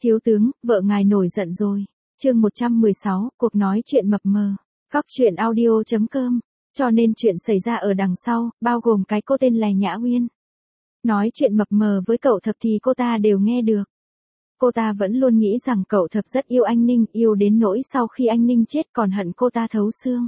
Thiếu tướng, vợ ngài nổi giận rồi. Chương 116, cuộc nói chuyện mập mờ. Góc truyện audio.com. Cho nên chuyện xảy ra ở đằng sau, bao gồm cái cô tên là Nhã Uyên. Nói chuyện mập mờ với cậu Thập thì cô ta đều nghe được. Cô ta vẫn luôn nghĩ rằng cậu Thập rất yêu anh Ninh, yêu đến nỗi sau khi anh Ninh chết còn hận cô ta thấu xương.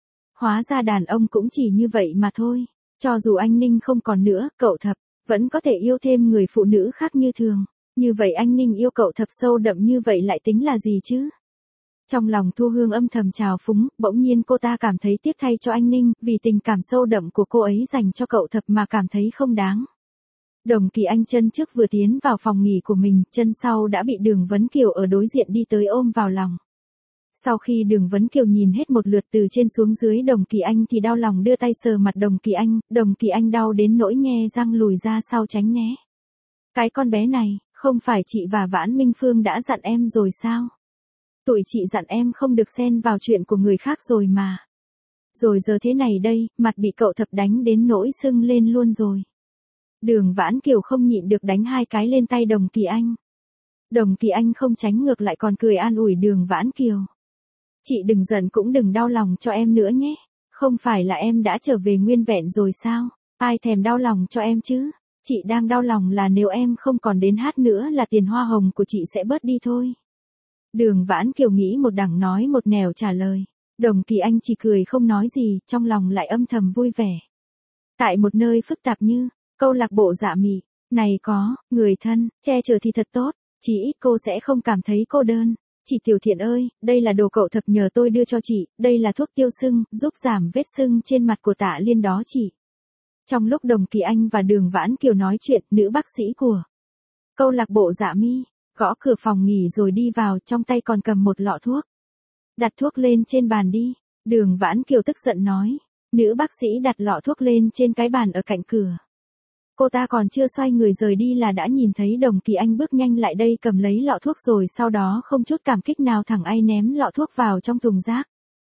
Hóa ra đàn ông cũng chỉ như vậy mà thôi. Cho dù anh Ninh không còn nữa, cậu Thập vẫn có thể yêu thêm người phụ nữ khác như thường. Như vậy anh Ninh yêu cậu Thập sâu đậm như vậy lại tính là gì chứ? Trong lòng Thu Hương âm thầm trào phúng, bỗng nhiên cô ta cảm thấy tiếc thay cho anh Ninh, vì tình cảm sâu đậm của cô ấy dành cho cậu Thập mà cảm thấy không đáng. Đồng Kỳ Anh chân trước vừa tiến vào phòng nghỉ của mình, chân sau đã bị Đường Vấn Kiều ở đối diện đi tới ôm vào lòng. Sau khi Đường Vấn Kiều nhìn hết một lượt từ trên xuống dưới Đồng Kỳ Anh thì đau lòng đưa tay sờ mặt Đồng Kỳ Anh đau đến nỗi nhe răng lùi ra sau tránh né. Cái con bé này, không phải chị và Vãn Minh Phương đã dặn em rồi sao? Tụi chị dặn em không được xen vào chuyện của người khác rồi mà. Rồi giờ thế này đây, mặt bị cậu Thập đánh đến nỗi sưng lên luôn rồi. Đường Vãn Kiều không nhịn được đánh hai cái lên tay Đồng Kỳ Anh. Đồng Kỳ Anh không tránh ngược lại còn cười an ủi Đường Vãn Kiều. Chị đừng giận cũng đừng đau lòng cho em nữa nhé. Không phải là em đã trở về nguyên vẹn rồi sao? Ai thèm đau lòng cho em chứ? Chị đang đau lòng là nếu em không còn đến hát nữa là tiền hoa hồng của chị sẽ bớt đi thôi. Đường Vãn Kiều nghĩ một đằng nói một nẻo trả lời. Đồng Kỳ Anh chỉ cười không nói gì, trong lòng lại âm thầm vui vẻ. Tại một nơi phức tạp như câu lạc bộ Dạ Mị, này có người thân che chở thì thật tốt, chỉ ít cô sẽ không cảm thấy cô đơn. Chị Tiểu Thiện ơi, đây là đồ cậu Thập nhờ tôi đưa cho chị, đây là thuốc tiêu sưng, giúp giảm vết sưng trên mặt của Tạ Liên đó chị. Trong lúc Đồng Kỳ Anh và Đường Vãn Kiều nói chuyện, nữ bác sĩ của câu lạc bộ Dạ Mi gõ cửa phòng nghỉ rồi đi vào, trong tay còn cầm một lọ thuốc. Đặt thuốc lên trên bàn đi, Đường Vãn Kiều tức giận nói. Nữ bác sĩ đặt lọ thuốc lên trên cái bàn ở cạnh cửa. Cô ta còn chưa xoay người rời đi là đã nhìn thấy Đồng Kỳ Anh bước nhanh lại đây cầm lấy lọ thuốc rồi sau đó không chút cảm kích nào thẳng ai ném lọ thuốc vào trong thùng rác.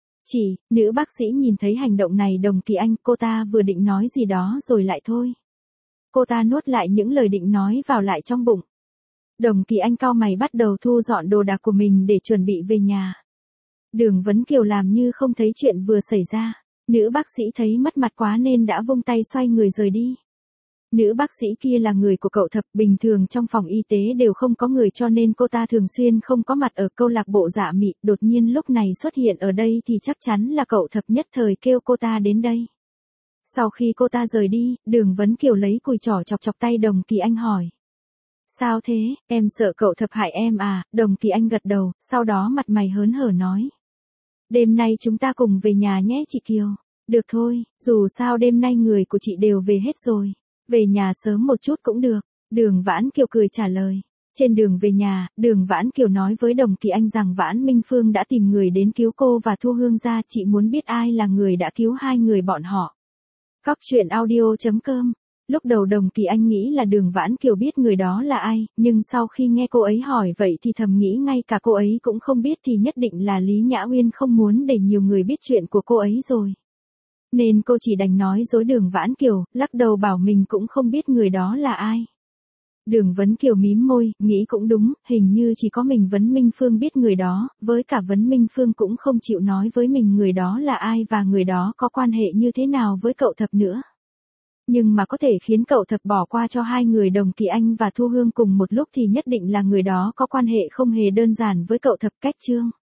Nữ bác sĩ nhìn thấy hành động này Đồng Kỳ Anh, cô ta vừa định nói gì đó rồi lại thôi. Cô ta nuốt lại những lời định nói vào lại trong bụng. Đồng Kỳ Anh cau mày bắt đầu thu dọn đồ đạc của mình để chuẩn bị về nhà. Đường Vấn Kiều làm như không thấy chuyện vừa xảy ra. Nữ bác sĩ thấy mất mặt quá nên đã vung tay xoay người rời đi. Nữ bác sĩ kia là người của cậu Thập, bình thường trong phòng y tế đều không có người cho nên cô ta thường xuyên không có mặt ở câu lạc bộ Dạ Mị, đột nhiên lúc này xuất hiện ở đây thì chắc chắn là cậu Thập nhất thời kêu cô ta đến đây. Sau khi cô ta rời đi, Đường Vấn Kiều lấy cùi trỏ chọc chọc tay Đồng Kỳ Anh hỏi. Sao thế, em sợ cậu Thập hại em à? Đồng Kỳ Anh gật đầu, sau đó mặt mày hớn hở nói. Đêm nay chúng ta cùng về nhà nhé chị Kiều. Được thôi, dù sao đêm nay người của chị đều về hết rồi. Về nhà sớm một chút cũng được. Đường Vãn Kiều cười trả lời. Trên đường về nhà, Đường Vãn Kiều nói với Đồng Kỳ Anh rằng Vãn Minh Phương đã tìm người đến cứu cô và Thu Hương ra, chị muốn biết ai là người đã cứu hai người bọn họ. Góc truyện audio.com. Lúc đầu Đồng Kỳ Anh nghĩ là Đường Vãn Kiều biết người đó là ai, nhưng sau khi nghe cô ấy hỏi vậy thì thầm nghĩ ngay cả cô ấy cũng không biết thì nhất định là Lý Nhã Uyên không muốn để nhiều người biết chuyện của cô ấy rồi. Nên cô chỉ đành nói dối Đường Vãn Kiều, lắc đầu bảo mình cũng không biết người đó là ai. Đường Vấn Kiều mím môi, nghĩ cũng đúng, hình như chỉ có mình Vấn Minh Phương biết người đó, với cả Vấn Minh Phương cũng không chịu nói với mình người đó là ai và người đó có quan hệ như thế nào với cậu Thập nữa. Nhưng mà có thể khiến cậu Thập bỏ qua cho hai người Đồng Kỳ Anh và Thu Hương cùng một lúc thì nhất định là người đó có quan hệ không hề đơn giản với cậu Thập. Cách chương